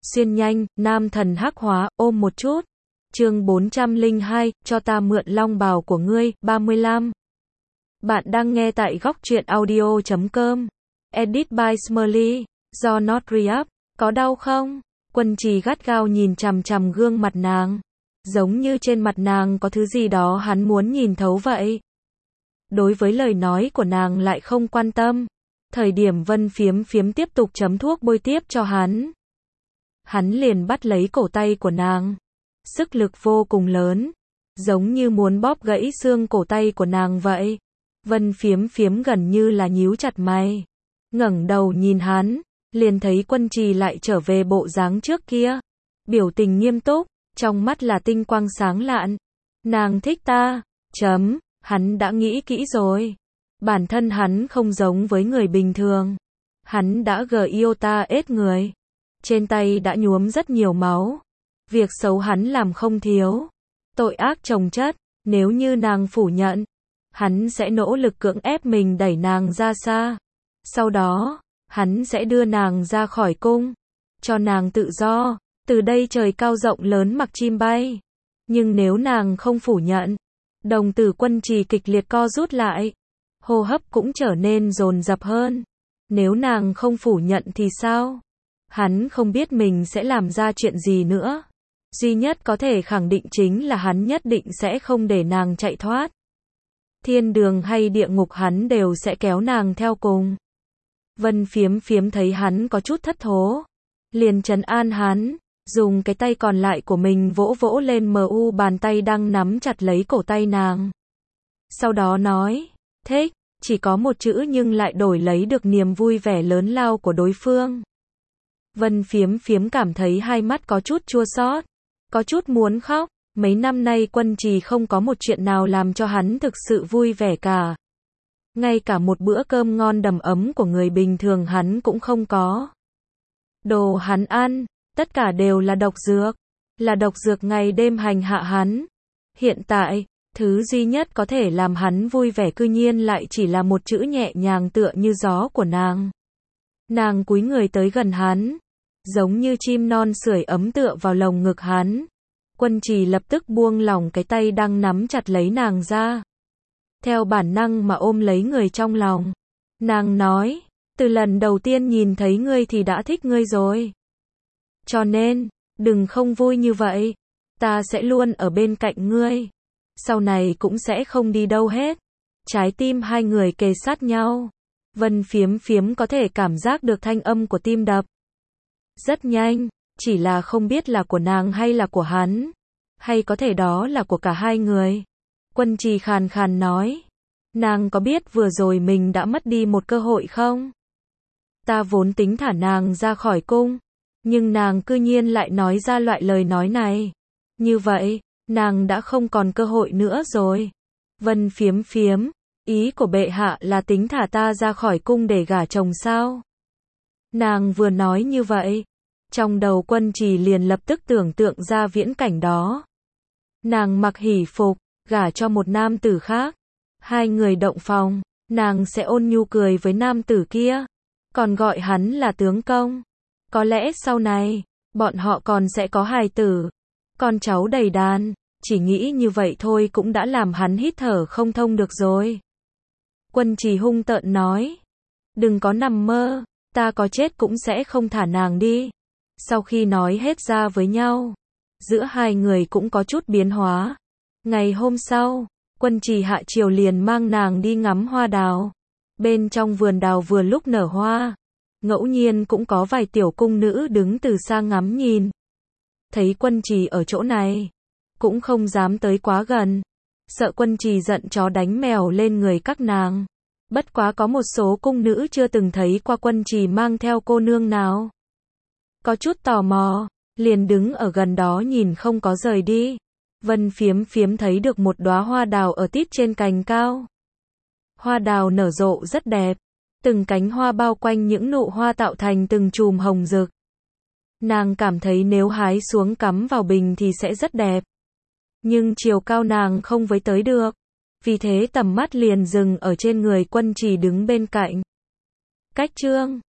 xuyên nhanh, nam thần hắc hóa, ôm một chút. Chương 402, cho ta mượn long bào của ngươi, 35. Bạn đang nghe tại góc truyện audio.com. Edit by Smiley. Do Not Re-up. Có đau không? Quân Trì gắt gao nhìn chằm chằm gương mặt nàng. Giống như trên mặt nàng có thứ gì đó hắn muốn nhìn thấu vậy. Đối với lời nói của nàng lại không quan tâm. Thời điểm Vân Phiếm Phiếm tiếp tục chấm thuốc bôi tiếp cho hắn. Hắn liền bắt lấy cổ tay của nàng. Sức lực vô cùng lớn. Giống như muốn bóp gãy xương cổ tay của nàng vậy. Vân Phiếm Phiếm gần như là nhíu chặt mày. Ngẩng đầu nhìn hắn. Liền thấy Quân Trì lại trở về bộ dáng trước kia. Biểu tình nghiêm túc. Trong mắt là tinh quang sáng lạn. Nàng thích ta. Hắn đã nghĩ kỹ rồi. Bản thân hắn không giống với người bình thường. Hắn đã yêu ta ết người. Trên tay đã nhuốm rất nhiều máu. Việc xấu hắn làm không thiếu. Tội ác chồng chất. Nếu như nàng phủ nhận, hắn sẽ nỗ lực cưỡng ép mình đẩy nàng ra xa. Sau đó, hắn sẽ đưa nàng ra khỏi cung. Cho nàng tự do. Từ đây trời cao rộng lớn mặc chim bay. Nhưng nếu nàng không phủ nhận, đồng tử Quân Trì kịch liệt co rút lại. Hô hấp cũng trở nên dồn dập hơn. Nếu nàng không phủ nhận thì sao? Hắn không biết mình sẽ làm ra chuyện gì nữa. Duy nhất có thể khẳng định chính là hắn nhất định sẽ không để nàng chạy thoát. Thiên đường hay địa ngục hắn đều sẽ kéo nàng theo cùng. Vân Phiếm Phiếm thấy hắn có chút thất thố. Liền trấn an hắn. Dùng cái tay còn lại của mình vỗ vỗ lên bàn tay đang nắm chặt lấy cổ tay nàng. Sau đó nói. Thích. Chỉ có một chữ nhưng lại đổi lấy được niềm vui vẻ lớn lao của đối phương. Vân Phiếm Phiếm cảm thấy hai mắt có chút chua xót, có chút muốn khóc. Mấy năm nay Quân Trì không có một chuyện nào làm cho hắn thực sự vui vẻ cả. Ngay cả một bữa cơm ngon đầm ấm của người bình thường hắn cũng không có. Đồ hắn ăn, tất cả đều là độc dược. Là độc dược ngày đêm hành hạ hắn. Hiện tại, thứ duy nhất có thể làm hắn vui vẻ cư nhiên lại chỉ là một chữ nhẹ nhàng tựa như gió của nàng. Nàng cúi người tới gần hắn. Giống như chim non sưởi ấm tựa vào lồng ngực hắn. Quân Trì lập tức buông lỏng cái tay đang nắm chặt lấy nàng ra. Theo bản năng mà ôm lấy người trong lòng. Nàng nói, từ lần đầu tiên nhìn thấy ngươi thì đã thích ngươi rồi. Cho nên, đừng không vui như vậy. Ta sẽ luôn ở bên cạnh ngươi. Sau này cũng sẽ không đi đâu hết. Trái tim hai người kề sát nhau. Vân Phiếm Phiếm có thể cảm giác được thanh âm của tim đập. Rất nhanh, chỉ là không biết là của nàng hay là của hắn. Hay có thể đó là của cả hai người. Quân Trì khàn khàn nói. Nàng có biết vừa rồi mình đã mất đi một cơ hội không? Ta vốn tính thả nàng ra khỏi cung. Nhưng nàng cư nhiên lại nói ra loại lời nói này. Như vậy, nàng đã không còn cơ hội nữa rồi. Vân Phiếm Phiếm, ý của bệ hạ là tính thả ta ra khỏi cung để gả chồng sao? Nàng vừa nói như vậy. Trong đầu Quân Trì liền lập tức tưởng tượng ra viễn cảnh đó. Nàng mặc hỷ phục, gả cho một nam tử khác. Hai người động phòng, nàng sẽ ôn nhu cười với nam tử kia. Còn gọi hắn là tướng công. Có lẽ sau này, bọn họ còn sẽ có hài tử. Con cháu đầy đàn, chỉ nghĩ như vậy thôi cũng đã làm hắn hít thở không thông được rồi. Quân Trì hung tợn nói. Đừng có nằm mơ, ta có chết cũng sẽ không thả nàng đi. Sau khi nói hết ra với nhau, giữa hai người cũng có chút biến hóa. Ngày hôm sau, Quân Trì hạ triều liền mang nàng đi ngắm hoa đào. Bên trong vườn đào vừa lúc nở hoa. Ngẫu nhiên cũng có vài tiểu cung nữ đứng từ xa ngắm nhìn. Thấy Quân Trì ở chỗ này, cũng không dám tới quá gần. Sợ Quân Trì giận chó đánh mèo lên người các nàng. Bất quá có một số cung nữ chưa từng thấy qua Quân Trì mang theo cô nương nào. Có chút tò mò, liền đứng ở gần đó nhìn không có rời đi. Vân Phiếm Phiếm thấy được một đóa hoa đào ở tít trên cành cao. Hoa đào nở rộ rất đẹp. Từng cánh hoa bao quanh những nụ hoa tạo thành từng chùm hồng rực. Nàng cảm thấy nếu hái xuống cắm vào bình thì sẽ rất đẹp. Nhưng chiều cao nàng không với tới được. Vì thế tầm mắt liền dừng ở trên người Quân Trì đứng bên cạnh. Cách chương